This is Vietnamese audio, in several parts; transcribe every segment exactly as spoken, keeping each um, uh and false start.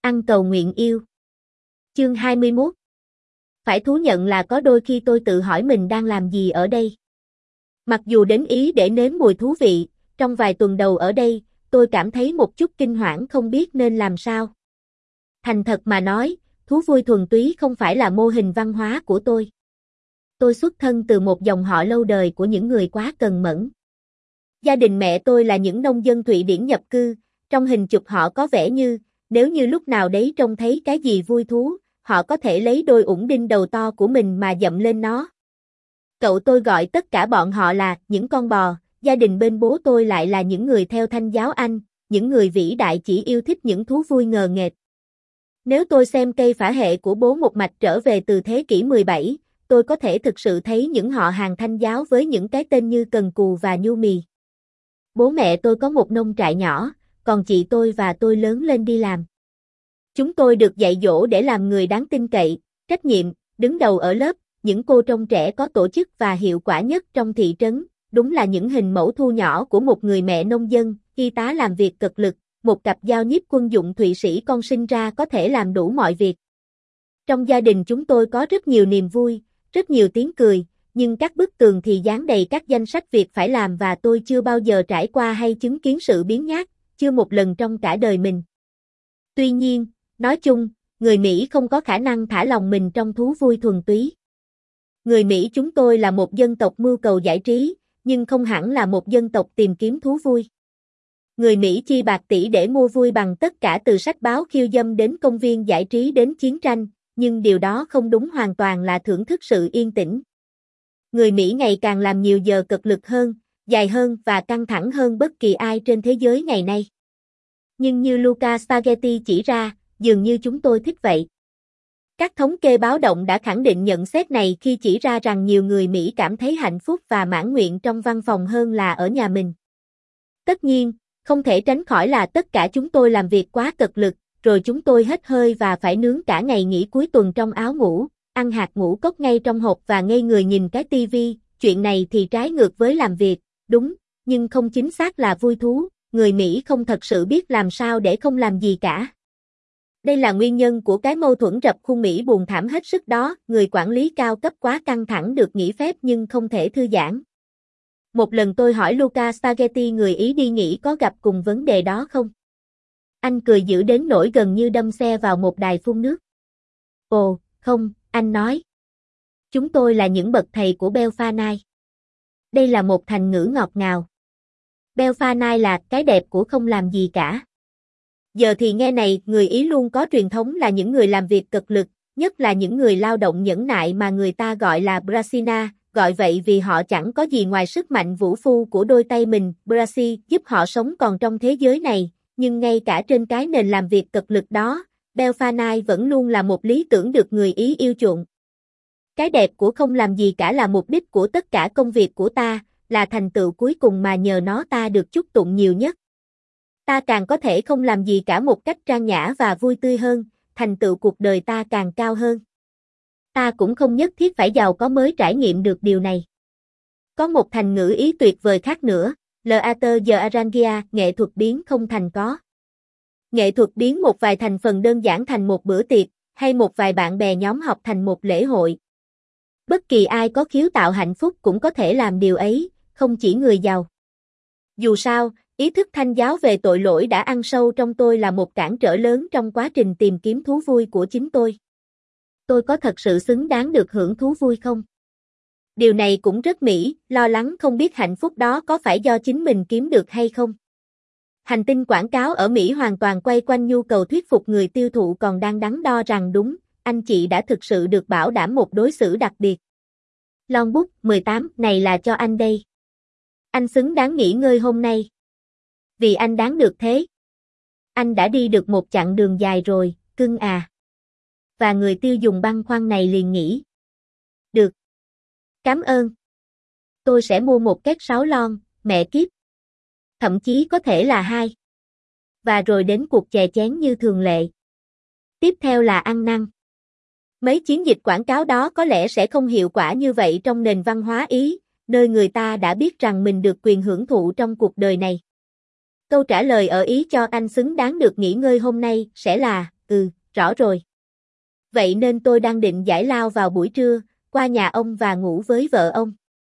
Ăn cầu nguyện yêu. Chương hai mươi mốt. Phải thú nhận là có đôi khi tôi tự hỏi mình đang làm gì ở đây. Mặc dù đến Ý để nếm mùi thú vị, trong vài tuần đầu ở đây, tôi cảm thấy một chút kinh hoảng không biết nên làm sao. Thành thật mà nói, thú vui thuần túy không phải là mô hình văn hóa của tôi. Tôi xuất thân từ một dòng họ lâu đời của những người quá cần mẫn. Gia đình mẹ tôi là những nông dân Thụy Điển nhập cư, trong hình chụp họ có vẻ như, nếu như lúc nào đấy trông thấy cái gì vui thú, họ có thể lấy đôi ủng đinh đầu to của mình mà dậm lên nó. Cậu tôi gọi tất cả bọn họ là những con bò, gia đình bên bố tôi lại là những người theo Thanh giáo Anh, những người vĩ đại chỉ yêu thích những thú vui ngờ nghệch. Nếu tôi xem cây phả hệ của bố một mạch trở về từ thế kỷ mười bảy, tôi có thể thực sự thấy những họ hàng Thanh giáo với những cái tên như Cần Cù và Nhu Mì. Bố mẹ tôi có một nông trại nhỏ, còn chị tôi và tôi lớn lên đi làm. Chúng tôi được dạy dỗ để làm người đáng tin cậy, trách nhiệm, đứng đầu ở lớp, những cô trông trẻ có tổ chức và hiệu quả nhất trong thị trấn, đúng là những hình mẫu thu nhỏ của một người mẹ nông dân, y tá làm việc cực lực, một cặp giao nhiếp quân dụng Thụy Sĩ con sinh ra có thể làm đủ mọi việc. Trong gia đình chúng tôi có rất nhiều niềm vui, rất nhiều tiếng cười, nhưng các bức tường thì dán đầy các danh sách việc phải làm và tôi chưa bao giờ trải qua hay chứng kiến sự biếng nhác, chưa một lần trong cả đời mình. Tuy nhiên, nói chung, người Mỹ không có khả năng thả lòng mình trong thú vui thuần túy. Người Mỹ chúng tôi là một dân tộc mưu cầu giải trí, nhưng không hẳn là một dân tộc tìm kiếm thú vui. Người Mỹ chi bạc tỷ để mua vui bằng tất cả từ sách báo khiêu dâm đến công viên giải trí đến chiến tranh, nhưng điều đó không đúng hoàn toàn là thưởng thức sự yên tĩnh. Người Mỹ ngày càng làm nhiều giờ cực lực hơn, dài hơn và căng thẳng hơn bất kỳ ai trên thế giới ngày nay. Nhưng như Luca Spaghetti chỉ ra, dường như chúng tôi thích vậy. Các thống kê báo động đã khẳng định nhận xét này khi chỉ ra rằng nhiều người Mỹ cảm thấy hạnh phúc và mãn nguyện trong văn phòng hơn là ở nhà mình. Tất nhiên, không thể tránh khỏi là tất cả chúng tôi làm việc quá cực lực, rồi chúng tôi hết hơi và phải nướng cả ngày nghỉ cuối tuần trong áo ngủ, ăn hạt ngũ cốc ngay trong hộp và ngây người nhìn cái tivi. Chuyện này thì trái ngược với làm việc, đúng, nhưng không chính xác là vui thú, người Mỹ không thật sự biết làm sao để không làm gì cả. Đây là nguyên nhân của cái mâu thuẫn rập khuôn Mỹ buồn thảm hết sức đó, người quản lý cao cấp quá căng thẳng được nghỉ phép nhưng không thể thư giãn. Một lần tôi hỏi Luca Spaghetti người Ý đi nghỉ có gặp cùng vấn đề đó không? Anh cười dữ đến nỗi gần như đâm xe vào một đài phun nước. Ồ, không, anh nói. Chúng tôi là những bậc thầy của Belfanai. Đây là một thành ngữ ngọt ngào. Belfanai là cái đẹp của không làm gì cả. Giờ thì nghe này, người Ý luôn có truyền thống là những người làm việc cực lực, nhất là những người lao động nhẫn nại mà người ta gọi là Brasina, gọi vậy vì họ chẳng có gì ngoài sức mạnh vũ phu của đôi tay mình, Brasi, giúp họ sống còn trong thế giới này, nhưng ngay cả trên cái nền làm việc cực lực đó, Belfanai vẫn luôn là một lý tưởng được người Ý yêu chuộng. Cái đẹp của không làm gì cả là mục đích của tất cả công việc của ta, là thành tựu cuối cùng mà nhờ nó ta được chúc tụng nhiều nhất. Ta càng có thể không làm gì cả một cách trang nhã và vui tươi hơn, thành tựu cuộc đời ta càng cao hơn. Ta cũng không nhất thiết phải giàu có mới trải nghiệm được điều này. Có một thành ngữ Ý tuyệt vời khác nữa, L'Ater de Arangia, nghệ thuật biến không thành có. Nghệ thuật biến một vài thành phần đơn giản thành một bữa tiệc, hay một vài bạn bè nhóm họp thành một lễ hội. Bất kỳ ai có khiếu tạo hạnh phúc cũng có thể làm điều ấy, không chỉ người giàu. Dù sao, ý thức Thanh giáo về tội lỗi đã ăn sâu trong tôi là một cản trở lớn trong quá trình tìm kiếm thú vui của chính tôi. Tôi có thật sự xứng đáng được hưởng thú vui không? Điều này cũng rất Mỹ, lo lắng không biết hạnh phúc đó có phải do chính mình kiếm được hay không. Hành tinh quảng cáo ở Mỹ hoàn toàn quay quanh nhu cầu thuyết phục người tiêu thụ còn đang đắn đo rằng đúng, anh chị đã thực sự được bảo đảm một đối xử đặc biệt. Longbook mười tám này là cho anh đây. Anh xứng đáng nghỉ ngơi hôm nay. Vì anh đáng được thế. Anh đã đi được một chặng đường dài rồi, cưng à. Và người tiêu dùng băn khoăn này liền nghĩ. Được. Cảm ơn. Tôi sẽ mua một két sáu lon, mẹ kiếp. Thậm chí có thể là hai. Và rồi đến cuộc chè chén như thường lệ. Tiếp theo là ăn năn. Mấy chiến dịch quảng cáo đó có lẽ sẽ không hiệu quả như vậy trong nền văn hóa Ý, nơi người ta đã biết rằng mình được quyền hưởng thụ trong cuộc đời này. Câu trả lời ở Ý cho anh xứng đáng được nghỉ ngơi hôm nay sẽ là, ừ, rõ rồi. Vậy nên tôi đang định giải lao vào buổi trưa, qua nhà ông và ngủ với vợ ông.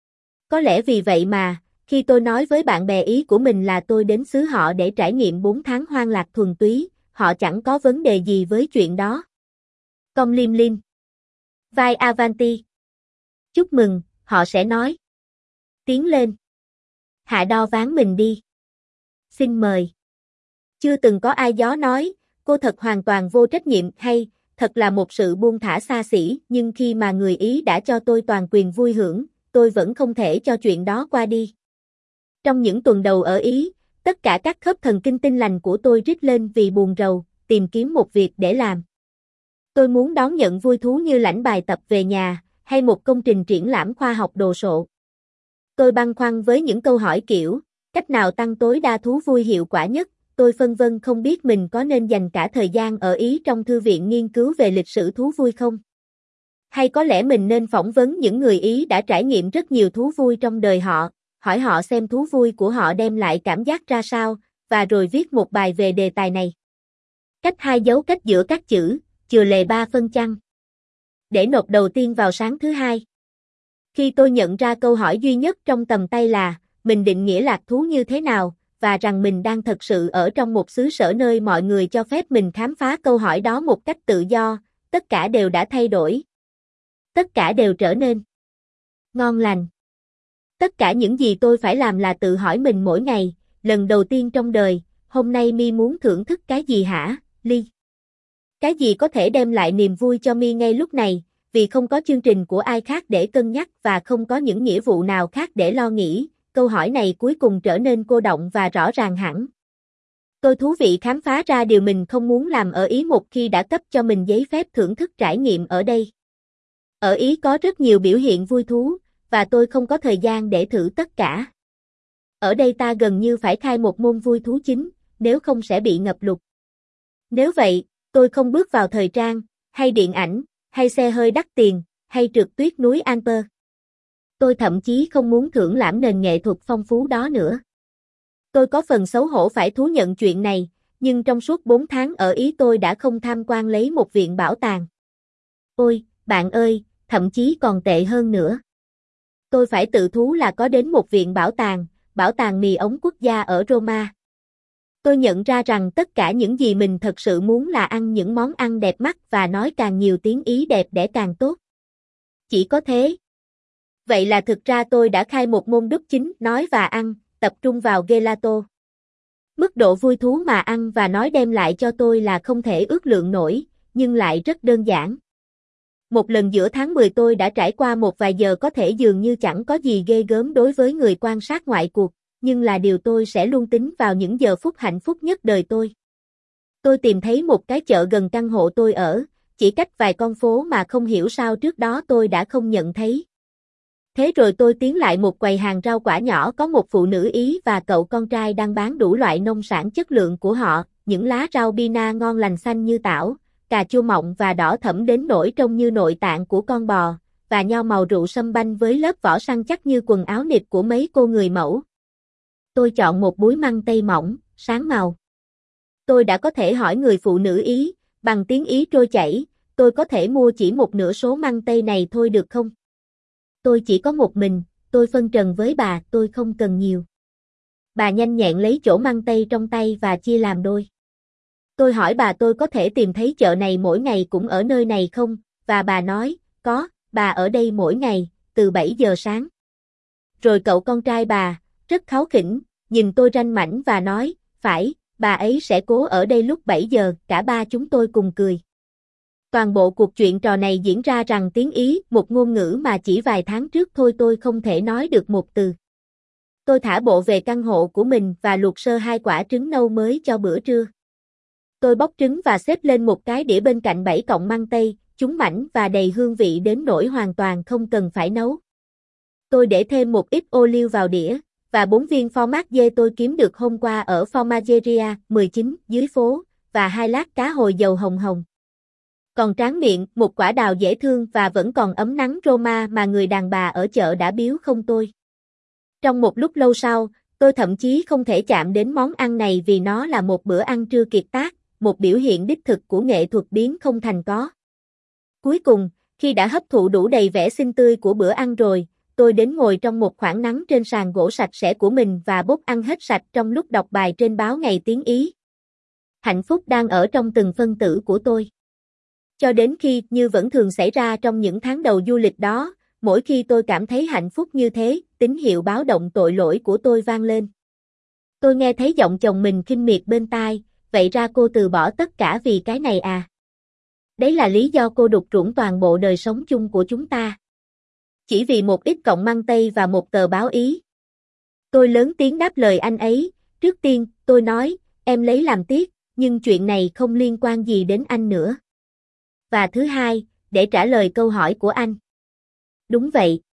Có lẽ vì vậy mà, khi tôi nói với bạn bè ý của mình là tôi đến xứ họ để trải nghiệm bốn tháng hoang lạc thuần túy, họ chẳng có vấn đề gì với chuyện đó. Cong lim lim. Vai Avanti. Chúc mừng, họ sẽ nói. Tiến lên. Hạ đo ván mình đi. Xin mời. Chưa từng có ai gió nói, cô thật hoàn toàn vô trách nhiệm hay, thật là một sự buông thả xa xỉ, nhưng khi mà người Ý đã cho tôi toàn quyền vui hưởng, tôi vẫn không thể cho chuyện đó qua đi. Trong những tuần đầu ở Ý, tất cả các khớp thần kinh tinh lành của tôi rít lên vì buồn rầu, tìm kiếm một việc để làm. Tôi muốn đón nhận vui thú như lãnh bài tập về nhà, hay một công trình triển lãm khoa học đồ sộ. Tôi băn khoăn với những câu hỏi kiểu, cách nào tăng tối đa thú vui hiệu quả nhất, tôi phân vân không biết mình có nên dành cả thời gian ở Ý trong thư viện nghiên cứu về lịch sử thú vui không? Hay có lẽ mình nên phỏng vấn những người Ý đã trải nghiệm rất nhiều thú vui trong đời họ, hỏi họ xem thú vui của họ đem lại cảm giác ra sao, và rồi viết một bài về đề tài này. Cách hai dấu cách giữa các chữ, chừa lề ba phân chăng. Để nộp đầu tiên vào sáng thứ hai. Khi tôi nhận ra câu hỏi duy nhất trong tầm tay là, mình định nghĩa lạc thú như thế nào, và rằng mình đang thật sự ở trong một xứ sở nơi mọi người cho phép mình khám phá câu hỏi đó một cách tự do, tất cả đều đã thay đổi. Tất cả đều trở nên ngon lành. Tất cả những gì tôi phải làm là tự hỏi mình mỗi ngày, lần đầu tiên trong đời, hôm nay Mi muốn thưởng thức cái gì hả, Ly? Cái gì có thể đem lại niềm vui cho Mi ngay lúc này, vì không có chương trình của ai khác để cân nhắc và không có những nghĩa vụ nào khác để lo nghĩ, câu hỏi này cuối cùng trở nên cô đọng và rõ ràng hẳn. Tôi thú vị khám phá ra điều mình không muốn làm ở Ý một khi đã cấp cho mình giấy phép thưởng thức trải nghiệm ở đây. Ở Ý có rất nhiều biểu hiện vui thú, và tôi không có thời gian để thử tất cả. Ở đây ta gần như phải khai một môn vui thú chính, nếu không sẽ bị ngập lụt. Nếu vậy, tôi không bước vào thời trang, hay điện ảnh, hay xe hơi đắt tiền, hay trượt tuyết núi Alper. Tôi thậm chí không muốn thưởng lãm nền nghệ thuật phong phú đó nữa. Tôi có phần xấu hổ phải thú nhận chuyện này, nhưng trong suốt bốn tháng ở Ý tôi đã không tham quan lấy một viện bảo tàng. Ôi, bạn ơi, thậm chí còn tệ hơn nữa. Tôi phải tự thú là có đến một viện bảo tàng, bảo tàng mì ống quốc gia ở Roma. Tôi nhận ra rằng tất cả những gì mình thật sự muốn là ăn những món ăn đẹp mắt và nói càng nhiều tiếng Ý đẹp đẽ càng tốt. Chỉ có thế. Vậy là thực ra tôi đã khai một môn đúc chính, nói và ăn, tập trung vào gelato. Mức độ vui thú mà ăn và nói đem lại cho tôi là không thể ước lượng nổi, nhưng lại rất đơn giản. Một lần giữa tháng mười tôi đã trải qua một vài giờ có thể dường như chẳng có gì ghê gớm đối với người quan sát ngoại cuộc, nhưng là điều tôi sẽ luôn tính vào những giờ phút hạnh phúc nhất đời tôi. Tôi tìm thấy một cái chợ gần căn hộ tôi ở, chỉ cách vài con phố mà không hiểu sao trước đó tôi đã không nhận thấy. Thế rồi tôi tiến lại một quầy hàng rau quả nhỏ có một phụ nữ Ý và cậu con trai đang bán đủ loại nông sản chất lượng của họ, những lá rau bina ngon lành xanh như tảo, cà chua mọng và đỏ thẫm đến nỗi trông như nội tạng của con bò, và nho màu rượu sâm banh với lớp vỏ săn chắc như quần áo nịt của mấy cô người mẫu. Tôi chọn một búi măng tây mỏng, sáng màu. Tôi đã có thể hỏi người phụ nữ Ý, bằng tiếng Ý trôi chảy, tôi có thể mua chỉ một nửa số măng tây này thôi được không? Tôi chỉ có một mình, tôi phân trần với bà, tôi không cần nhiều. Bà nhanh nhẹn lấy chỗ măng tây trong tay và chia làm đôi. Tôi hỏi bà tôi có thể tìm thấy chợ này mỗi ngày cũng ở nơi này không, và bà nói, có, bà ở đây mỗi ngày, từ bảy giờ sáng. Rồi cậu con trai bà, rất kháu khỉnh, nhìn tôi ranh mãnh và nói, phải, bà ấy sẽ cố ở đây lúc bảy giờ, cả ba chúng tôi cùng cười. Toàn bộ cuộc chuyện trò này diễn ra rằng tiếng Ý, một ngôn ngữ mà chỉ vài tháng trước thôi tôi không thể nói được một từ. Tôi thả bộ về căn hộ của mình và luộc sơ hai quả trứng nâu mới cho bữa trưa. Tôi bóc trứng và xếp lên một cái đĩa bên cạnh bảy cọng măng tây, chúng mảnh và đầy hương vị đến nỗi hoàn toàn không cần phải nấu. Tôi để thêm một ít ô liu vào đĩa, và bốn viên fromage tôi kiếm được hôm qua ở Formageria mười chín dưới phố, và hai lát cá hồi dầu hồng hồng. Còn tráng miệng, một quả đào dễ thương và vẫn còn ấm nắng Roma mà người đàn bà ở chợ đã biếu không tôi. Trong một lúc lâu sau, tôi thậm chí không thể chạm đến món ăn này vì nó là một bữa ăn trưa kiệt tác, một biểu hiện đích thực của nghệ thuật biến không thành có. Cuối cùng, khi đã hấp thụ đủ đầy vẻ xinh tươi của bữa ăn rồi, tôi đến ngồi trong một khoảng nắng trên sàn gỗ sạch sẽ của mình và bốc ăn hết sạch trong lúc đọc bài trên báo ngày tiếng Ý. Hạnh phúc đang ở trong từng phân tử của tôi. Cho đến khi, như vẫn thường xảy ra trong những tháng đầu du lịch đó, mỗi khi tôi cảm thấy hạnh phúc như thế, tín hiệu báo động tội lỗi của tôi vang lên. Tôi nghe thấy giọng chồng mình khinh miệt bên tai, vậy ra cô từ bỏ tất cả vì cái này à? Đấy là lý do cô đục rỗng toàn bộ đời sống chung của chúng ta. Chỉ vì một ít cọng măng tây và một tờ báo Ý. Tôi lớn tiếng đáp lời anh ấy, trước tiên, tôi nói, em lấy làm tiếc, nhưng chuyện này không liên quan gì đến anh nữa. Và thứ hai, để trả lời câu hỏi của anh. Đúng vậy.